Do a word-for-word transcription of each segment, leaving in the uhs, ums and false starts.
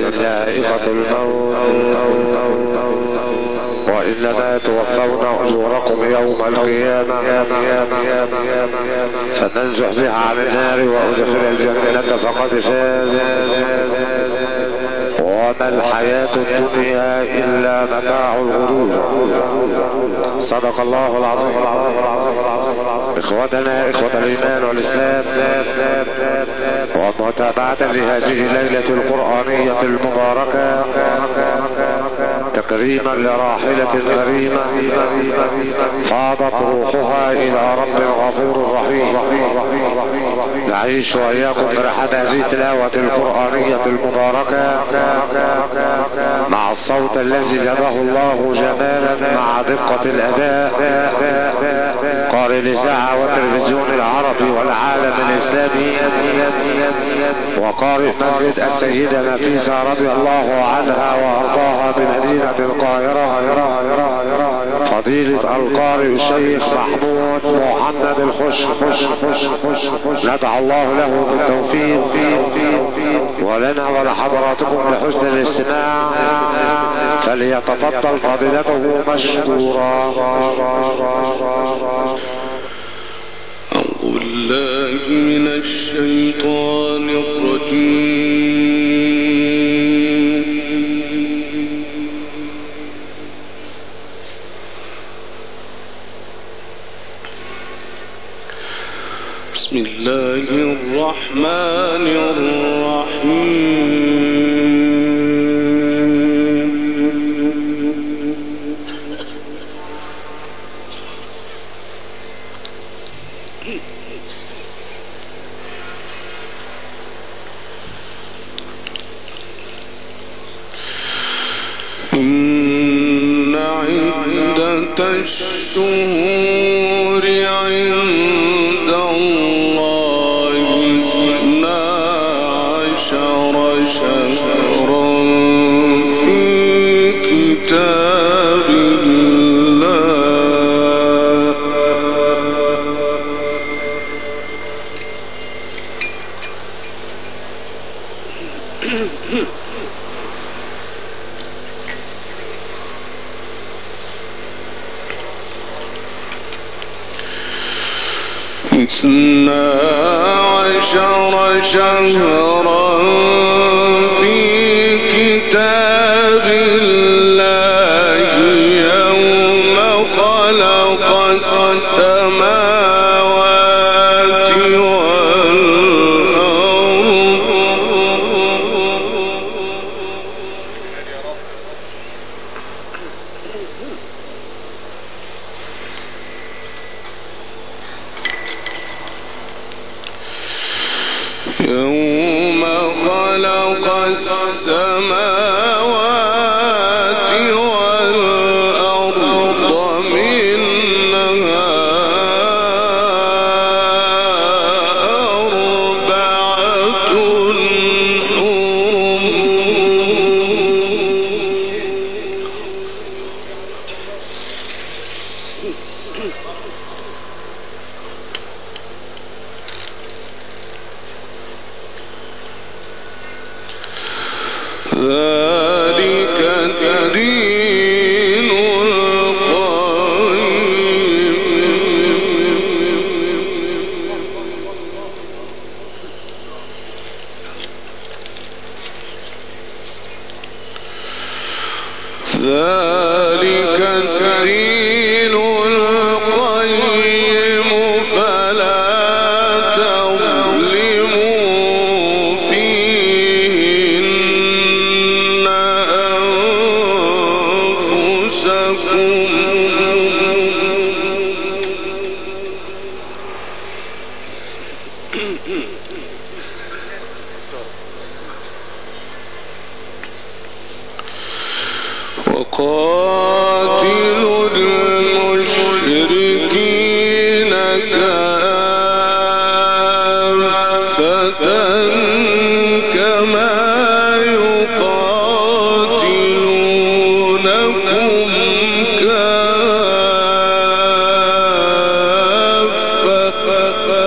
ذائقة الموت وإنما توفون أجوركم يوم القيامة، فمن زحزح عن النار وأدخل الجنة فقد فاز، وما الحياة الدنيا إلا متاع الغرور. صدق الله العظيم. إخوتنا إخوة الإيمان والإسلام، ومتابعة لهذه الليلة القرآنية المباركة تكريما لراحلة كريمة فاضت روحها إلى رب غفور رحيم، نعيش وإياكم فرحة هذه التلاوة القرآنية المباركة مع الصوت الذي جابه الله جمالا مع دقة الأداء. قارئ الإذاعة والتلفزيون العربي والعالم الإسلامي، وقارئ مسجد السيدة نفيسة رضي الله عنها وأرضاها بمدينة القاهرة، فضيلة القارئ الشيخ محمود محمد الخش، ندعو الله له بالتوفيق، ولنا ولحضراتكم بحسن الاستماع، فليتفضل فضيلته مشكورا. أعوذ بالله من الشيطان الرجيم. بسم الله الرحمن الرحيم. إن عدة الشهور عند الله اثنا عشر شهرا في كتاب الله اثنا عشر شهرا في كتاب الله يوم خلق السماوات والأرض يوم خلق السماوات والأرض منها أربعة حرم ذلك الدين القيم. ذلك الدين القيم فلا تظلموا فيهن أنفسكم وقاتلوا المشركين كافة كما يقاتلونكم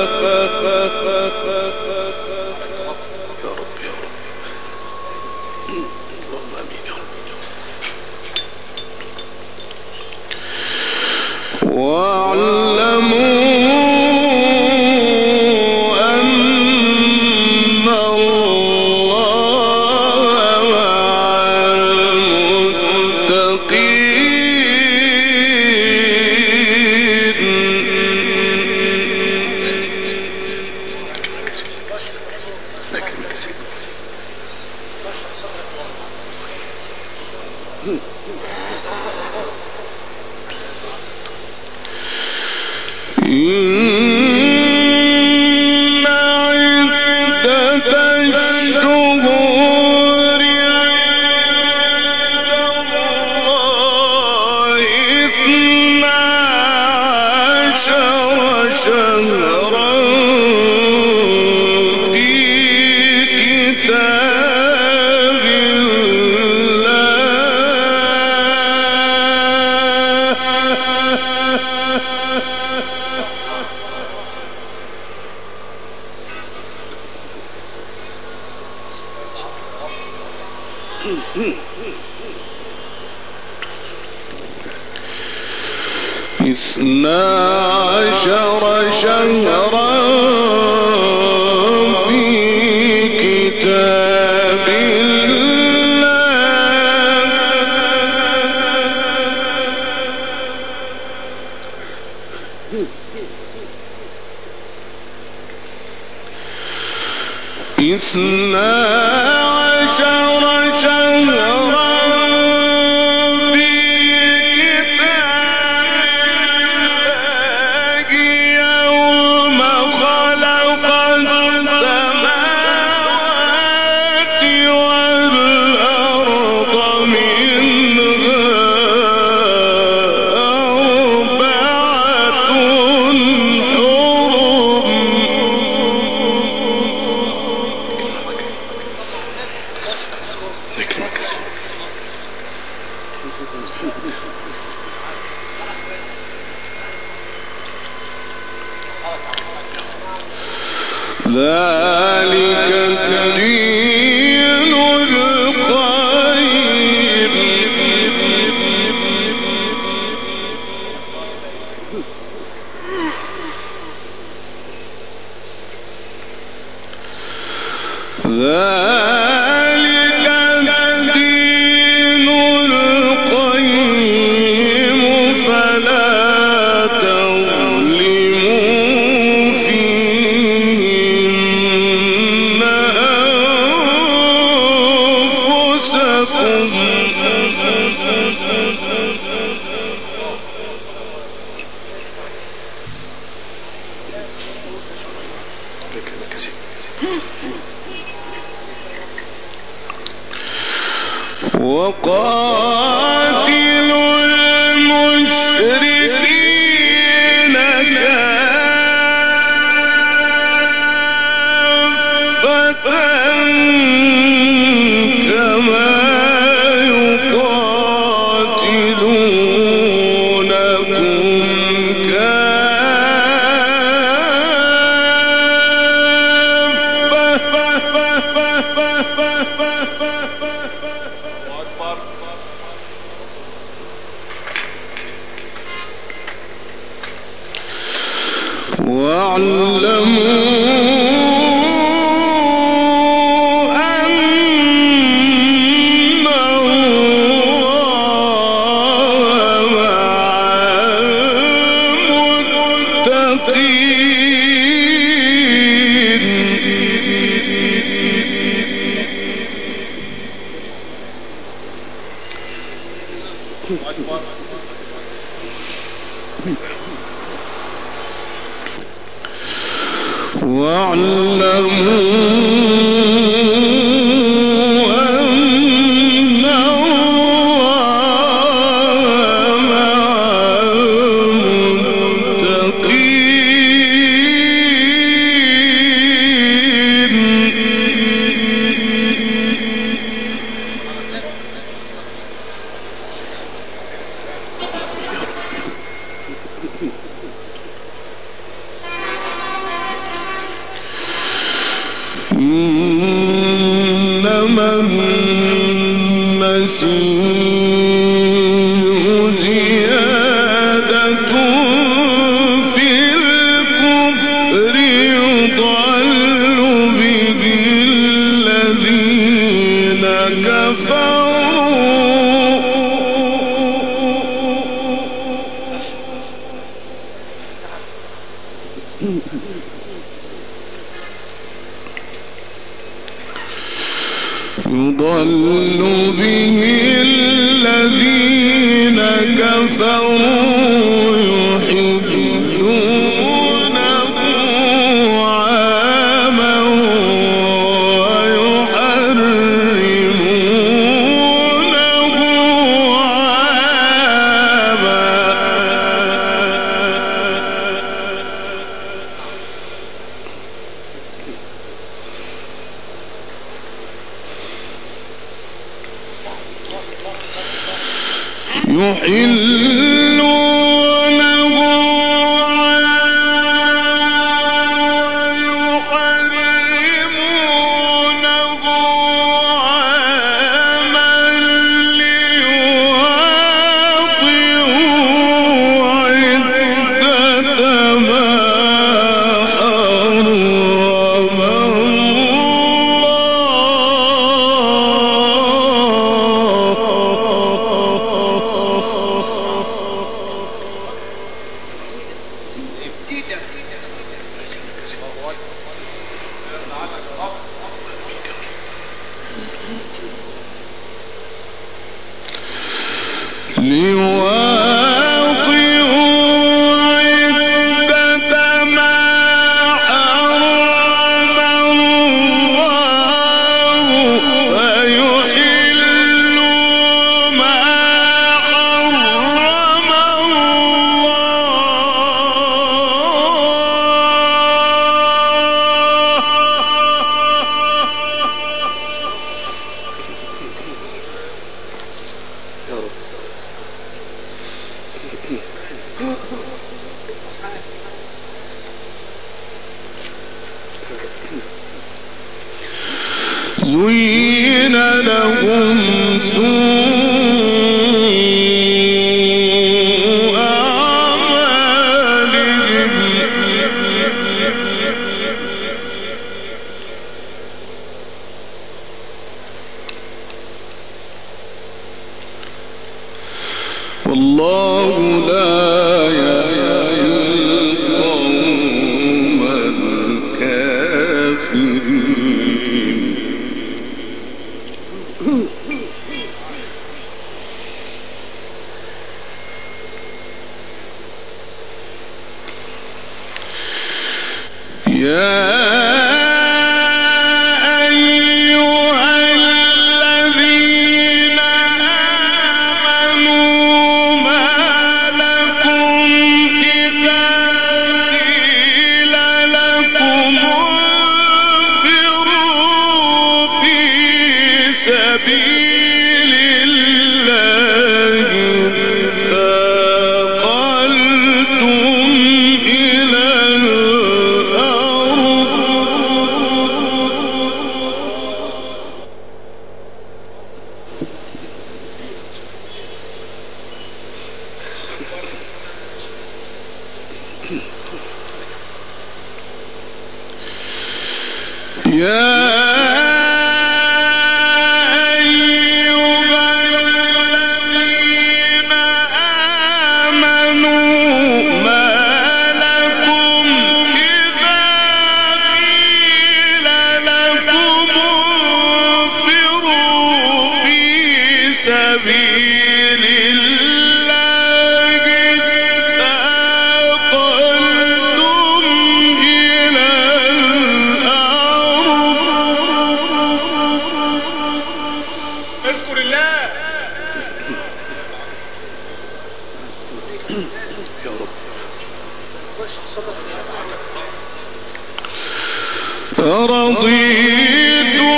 كافة اثنا عشر شهرا في كتاب الله اثنا عشر شهرا ذلك الدين القيم ذلك الدين القيم فلا تظلموا فيهن أنفسكم وقاتلوا المشركين كافة كما يقاتلونكم واعلموا أن الله مع المتقين واعلموا أن الله مع المتقين إنما يضل به الذين كفروا يحلونه عاما ويحرمونه عاما يحلونه ويحرمونه عاما ليواطئوا عدة ما حرم ليواطئوا عدة ما حرم الله ويحلوا ما حرم زين لهم سوء أعمالهم والله لا يهدي القوم الكافرين يا أيها الذين آمنوا ما لكم إذا قيل لكم انفروا في سبيل الله ثاقلتم إلى الأرض يا أيها الذين آمنوا ما لكم إذا قيل لكم انفروا في سبيل الله ثاقلتم إلى اذكر الله يا رب أرضيتم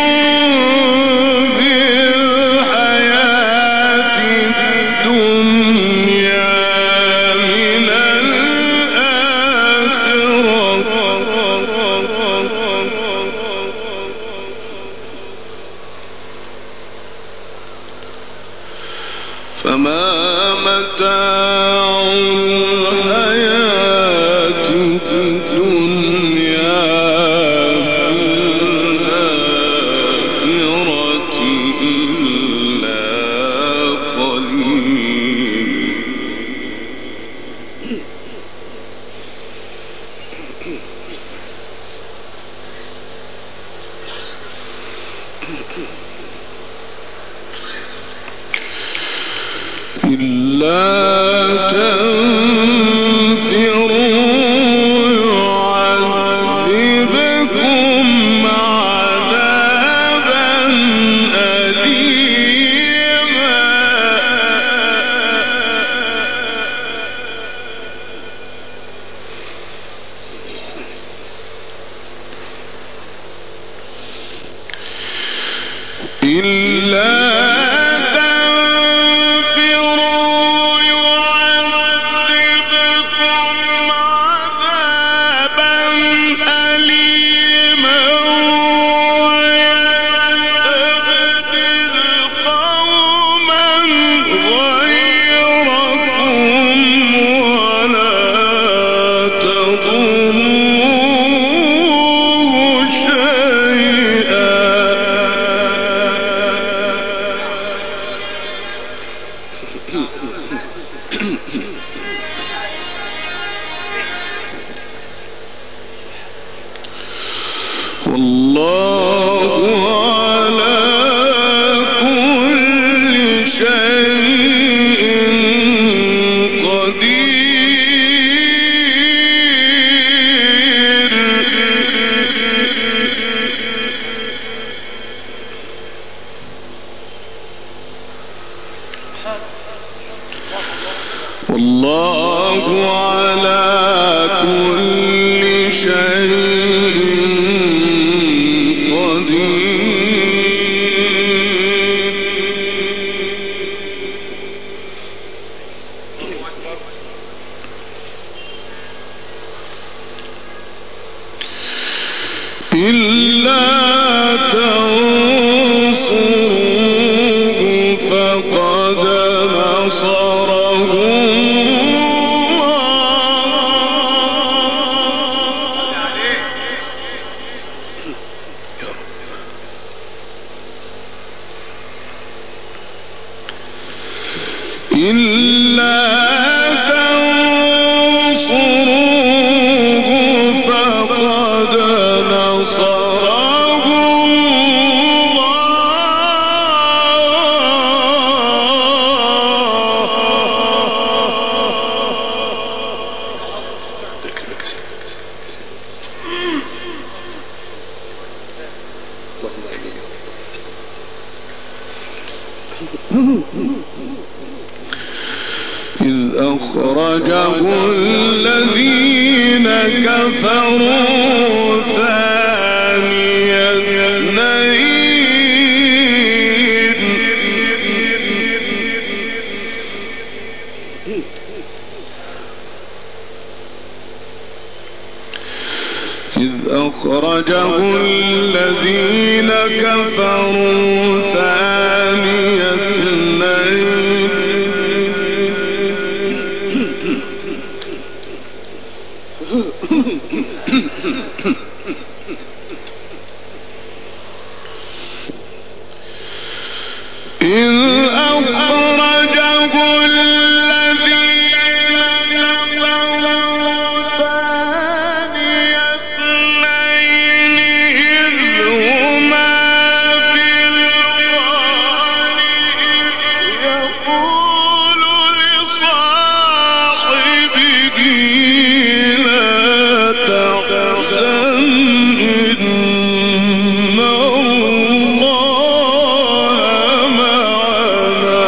بالحياة الدنيا من الآخرة. فما متاع الحياة الدنيا في الآخرة إلا قليل. إلا تنفروا يعذبكم عذابا أليما إلا والله على كل شيء قدير. والله على كل شيء إلا تنصروه فقد نصره الله. إلا إذ أخرجه الذين كفروا ثاني اثنين إذ أخرجه الذين كفروا ثاني اثنين إذ أخرجه الذين كفروا ثاني اثنين إذ هما في الغار يقول لصاحبه لا تحزن إن الله معنا.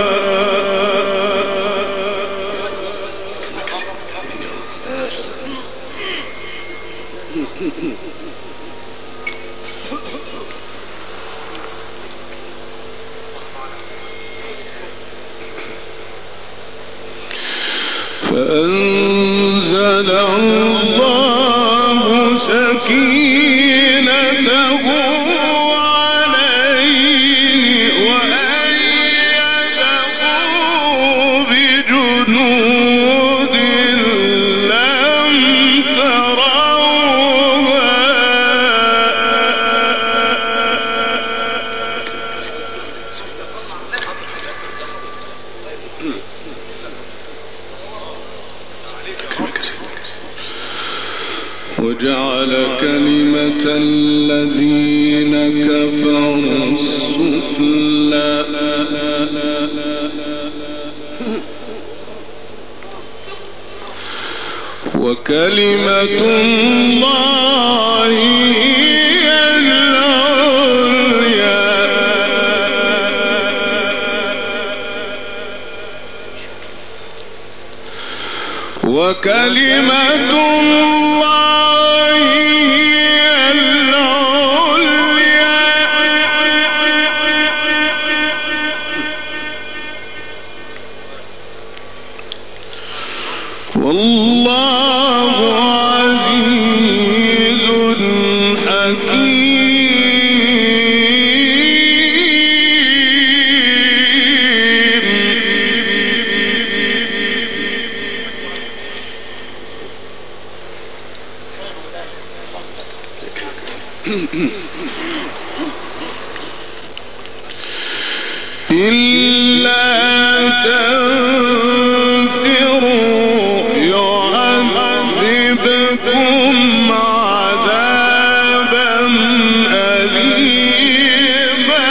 فأنزل الله سكينته عليه وأيده وجعل كلمة الذين كفروا السفلى وكلمة الله هي العليا وكلمة الله هي العليا والله عزيز حكيم إلا تنفروا يعذبكم عذابا أليما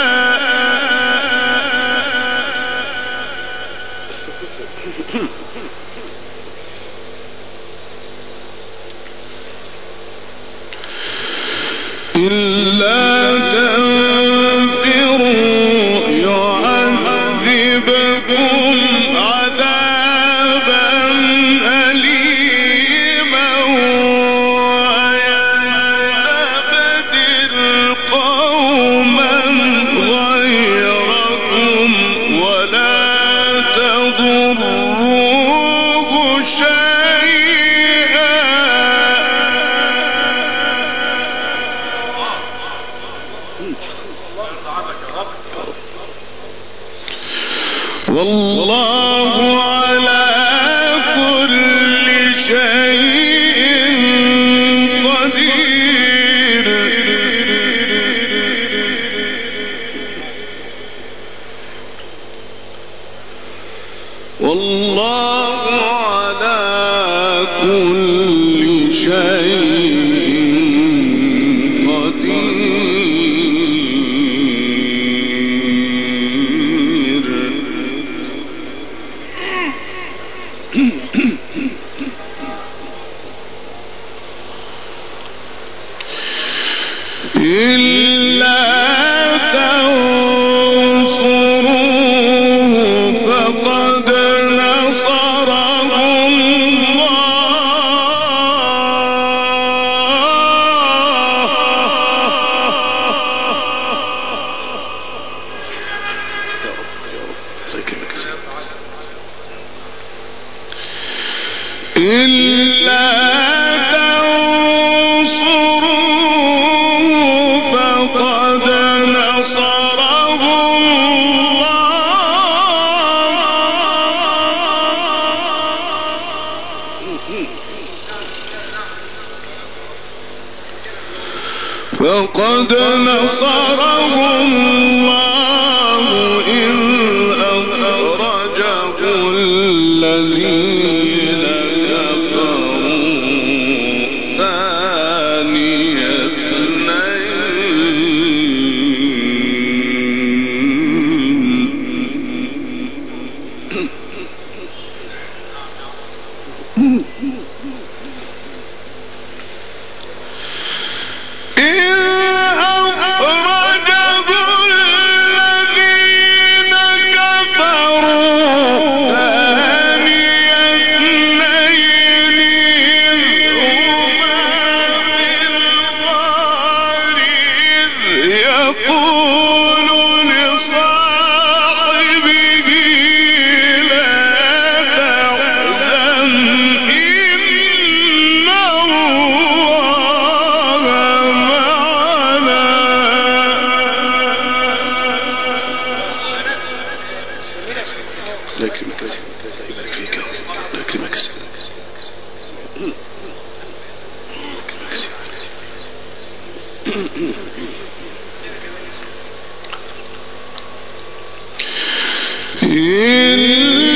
إلا تنفروا يعذبكم عذابا أليما ويستبدل قوما غيركم ولا تضروه شيئا والله على كل شيء قدير والله على كل شيء إلا تنصروه فقد نصره الله إلا فقد نصره الله إذ أخرجه الذين كفروا ثاني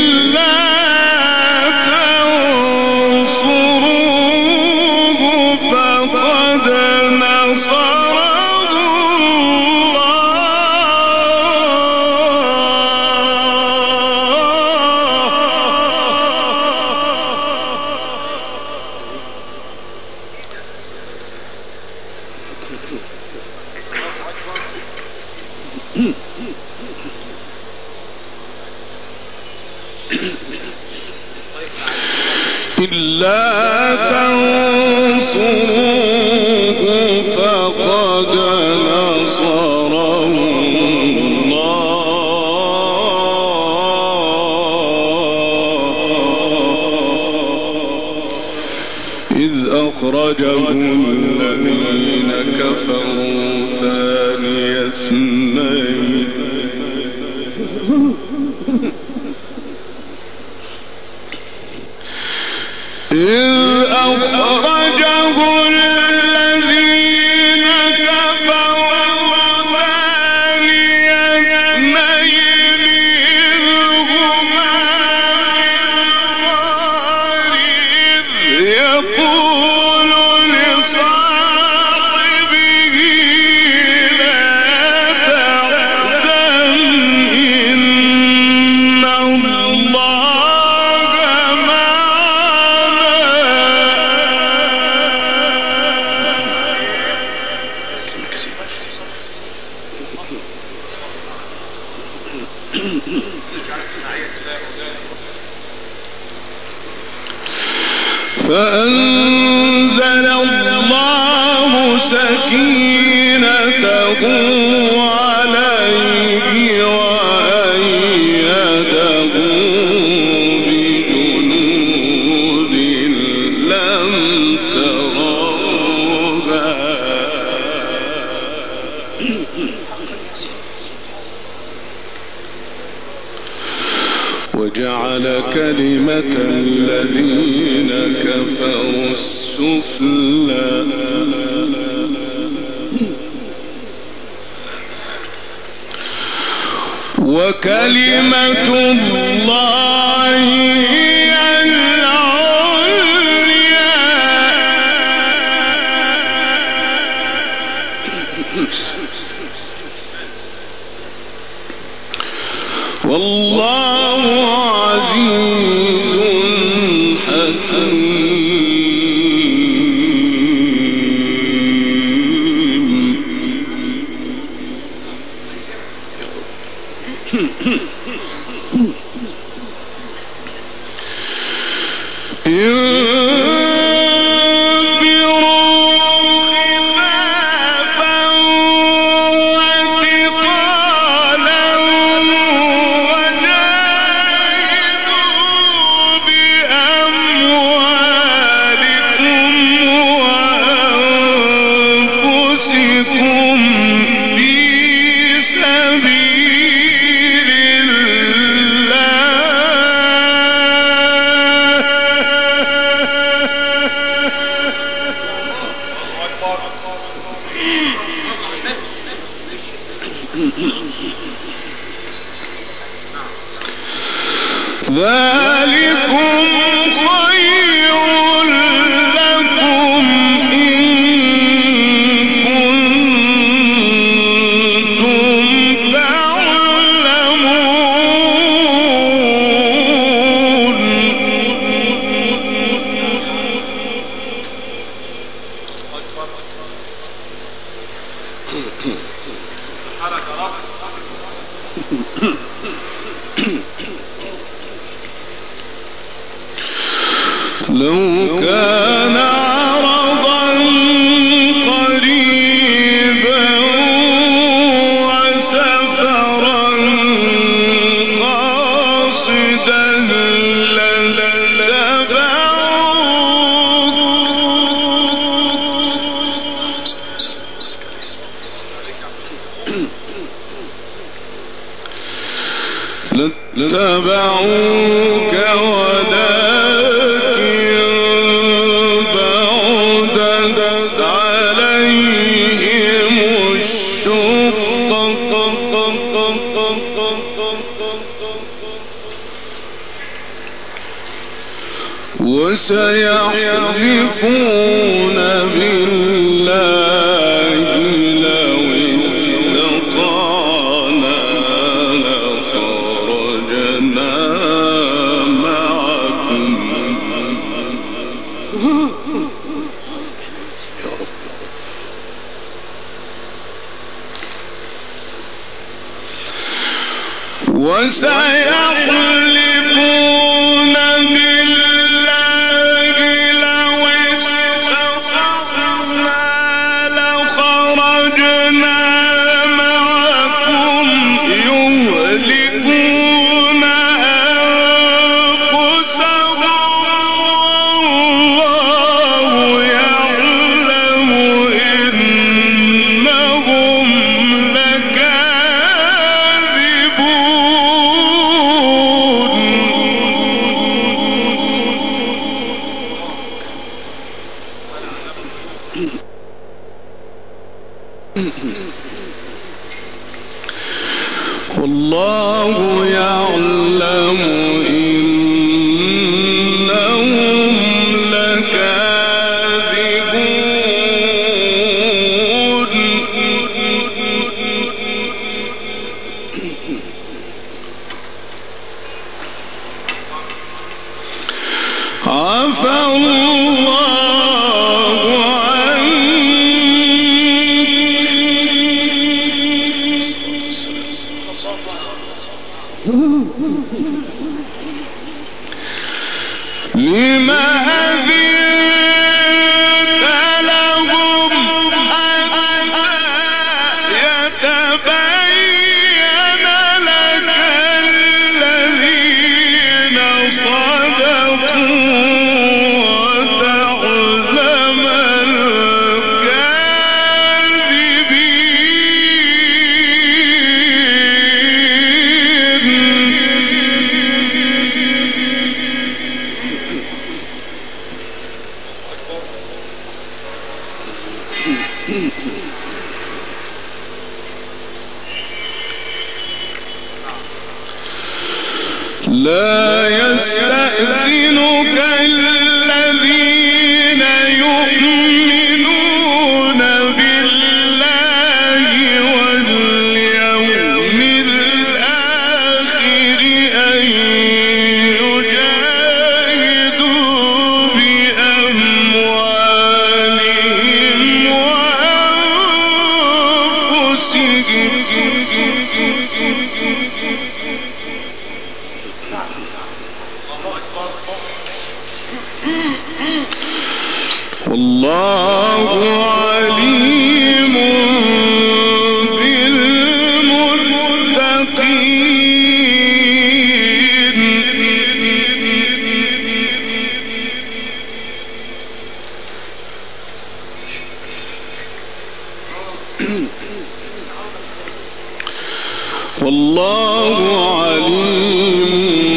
إلا تنصروه إلا تنصروه فقد نصره الله إذ أخرجه الذين كفروا ثاني اثنين إذ أخرجه الذين كفروا ثاني اثنين إذ هما في الغار إذ يقول لصاحبه لا تحزن إن الله فأنزل الله سكينته عليه وأيده بجنود لم تروها وجعل كلمة الذين كفروا السفلى وكلمة الله هي العليا والله عزيز حكيم ذلكم خير لكم إن كنتم تعلمون لو كان عرضا قريبا وسفرا قاصدا لاتبعوك ولكن بعدت عليهم الشقة وسيحلفون بالله لو استطعنا لخرجنا معكم وسيحلفون بالله لو استطعنا لخرجنا معكم يهلكون أنفسهم والله يعلم إنهم والله يعلم إنهم لكاذبون عفى الله لما أذنت لهم حتى يتبين لك الذين صدقوا وتعلم لا يستأذنك الذين يؤمنون بالله واليوم الآخر أن يجاهدوا بأموالهم وأنفسهم والله عليم بالمتقين والله عليم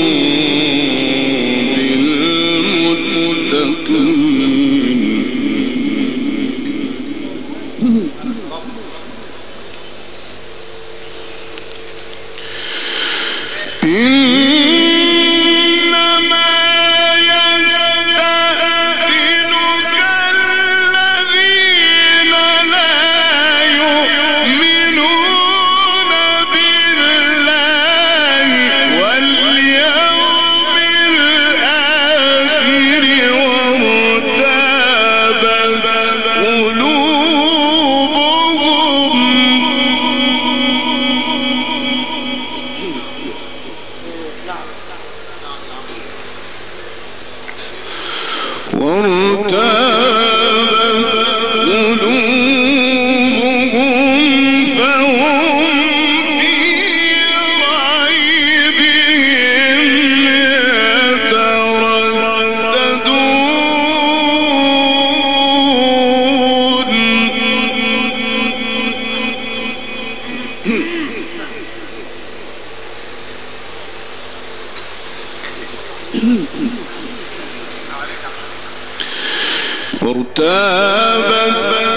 وارتابت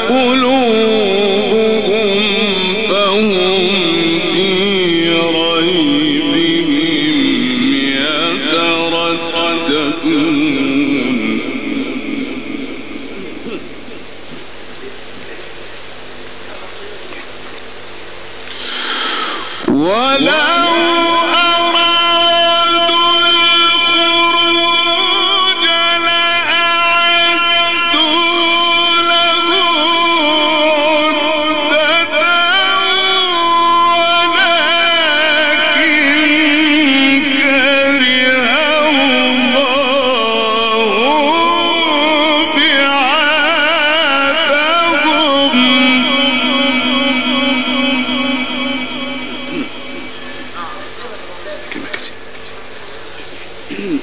قلوبهم فهم في ريبهم يترددون ولو ولكن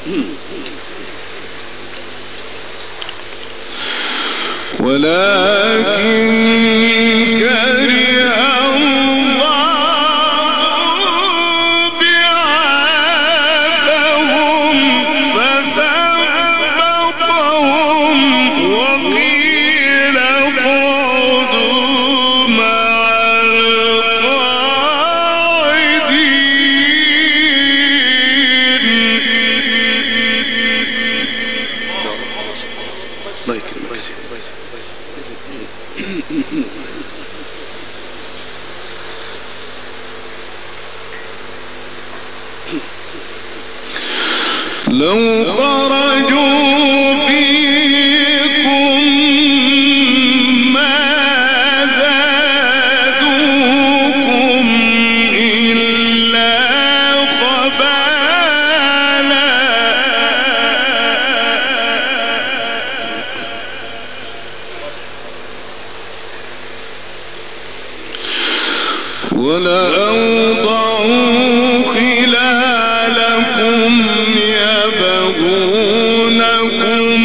ولكن كره الله بعاثهم فثبطهم وقيل اقعدوا مع لو خرجوا فيكم ما زادوكم إلا خبالا ولأوضعوا خلالكم يبغونكم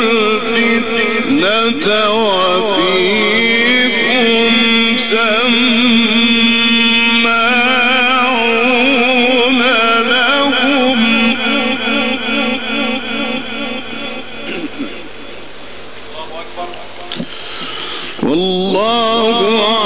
الفتنة وفيكم سماعون لهم والله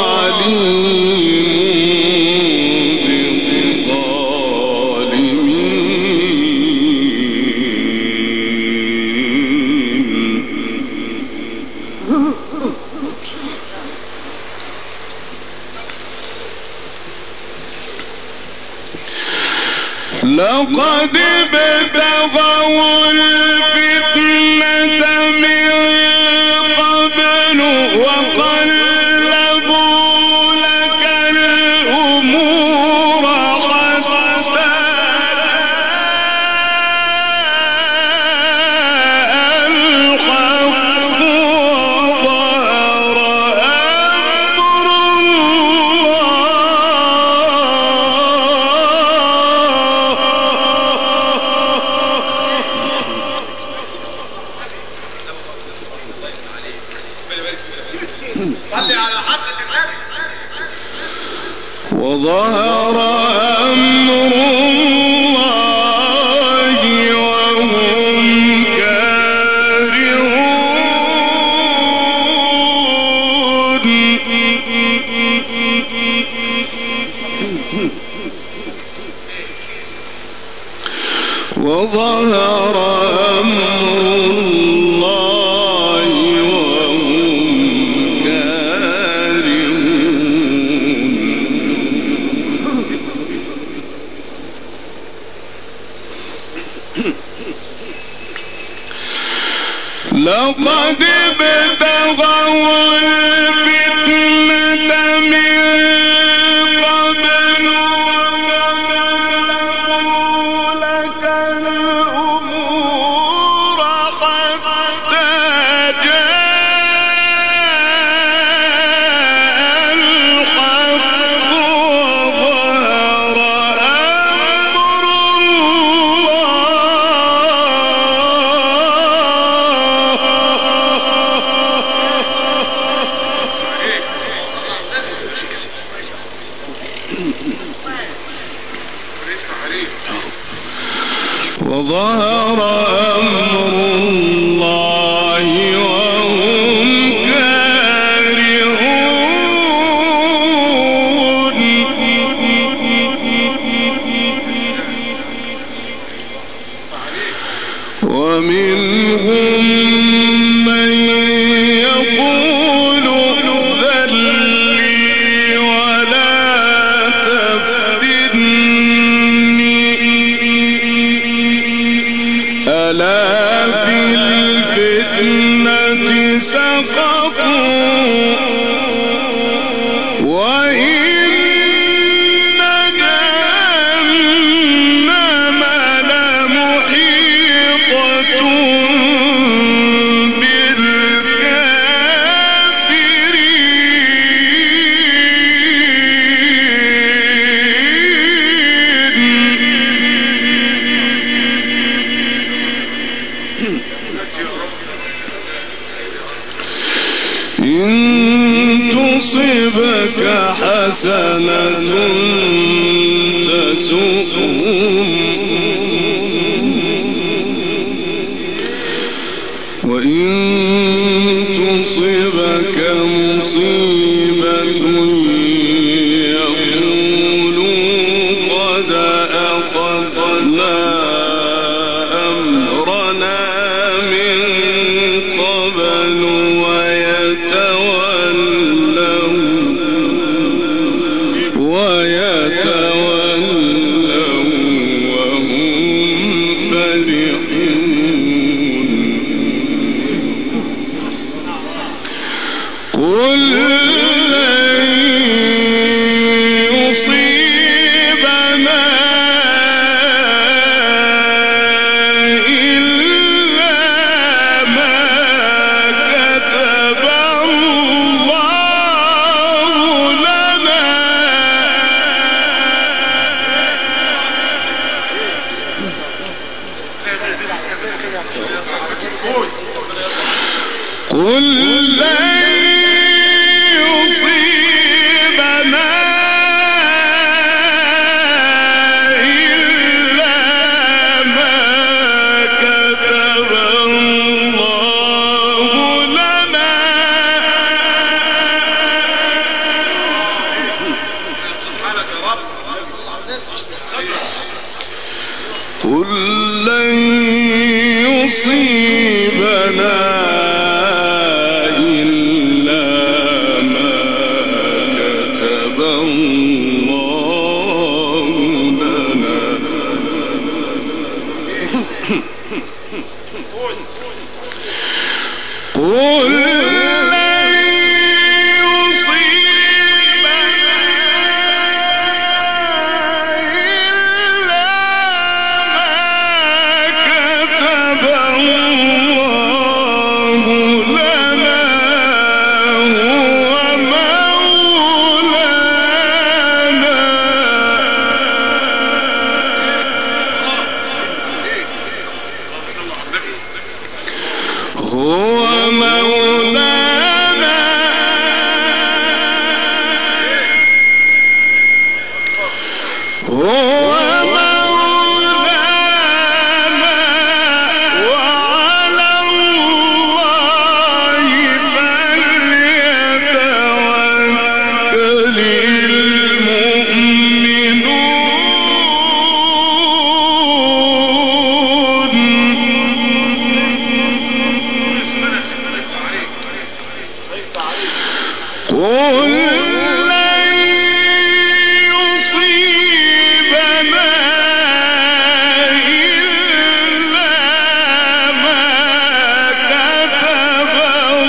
لقد ابتغوا الفتنة من قبل وقلبوا لك الأمور حتى الحق وظهر أمر وظهر أمر الله وهم كارهون وظهر أمر الله وهم لقد ابتغوا الفتنة من قبل وقلبوا لك الأمور حتى جاء الحق وظهر أمر وظهر أمر الله وهم كارهون ومنهم من يقول ذلي ولا تفتني ألا في الفتنة سقطوا وإن جهنم لمحيطة بالكافرين حسنة تسؤهم وإن تصبك مصيبة يقولوا قد أخذنا أمرنا من قبل ويتولوا ويتولوا وهم فرحون قل لن يصيبنا إلا ما كتب الله لنا قل لن يصيبنا إلا ما كتب الله لنا قل لن يصيبنا إلا ما كتب الله لنا قل لن يصيبنا إلا ما كتب الله لنا هو مولانا هو مولانا هو مولانا وعلى الله فليتوكل المؤمنون قل لن يصيبنا إلا ما كتب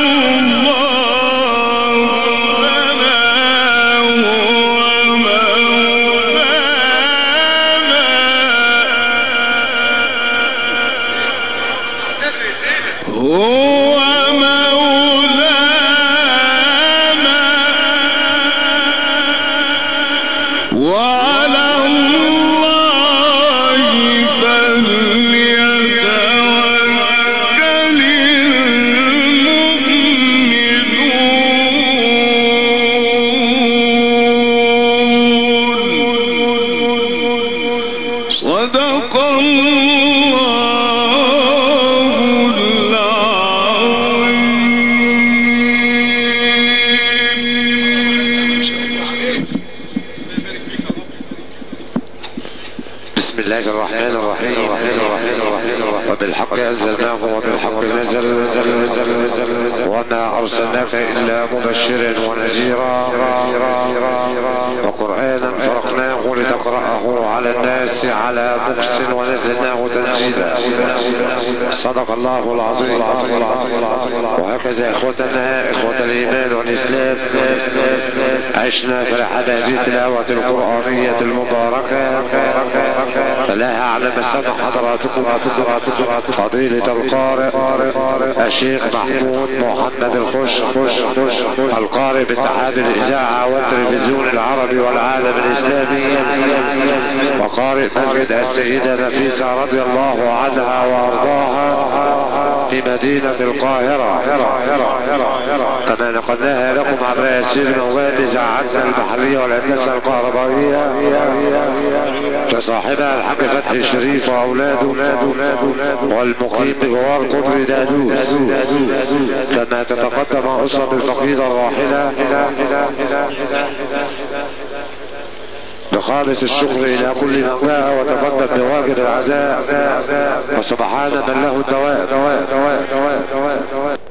الله لنا هو مولانا هو مولانا وعلى الله فليتوكل المؤمنون صدق الله العظيم. بسم الله الرحمن الرحيم وبالحق أنزلناه وبالحق نزل وما أرسلناك إلا مبشرا ونذيرا وقرآنا فرقناه لتقرأه على الناس على مكث ونزلناه تنزيلا صدق الله العظيم. وهكذا إخوتنا إخوة الإيمان والإسلام عشنا في هذه التلاوة القرآنية المباركة فلها على مسامع حضراتكم فضيلة القارئ الشيخ محمود محمد الخش القارئ باتحاد الإذاعة والتلفزيون العربي والعالم الإسلامي وقارئ مسجد السيدة نفيسة رضي الله عنها وارضاها في مدينة القاهرة، كما نقلناها لكم عبر يسير مواد اذاعتنا المحلية والهندسة الكهربائية كصاحبها الحاج فتحي الشريف واولاده والمقيم بجوار قطر دادوس، كما تتقدم اسرة الفقيدة الراحلة بخالص الشكر الى كل من جاء وتقدم بواجب العزاء، وسبحان من له الدوام.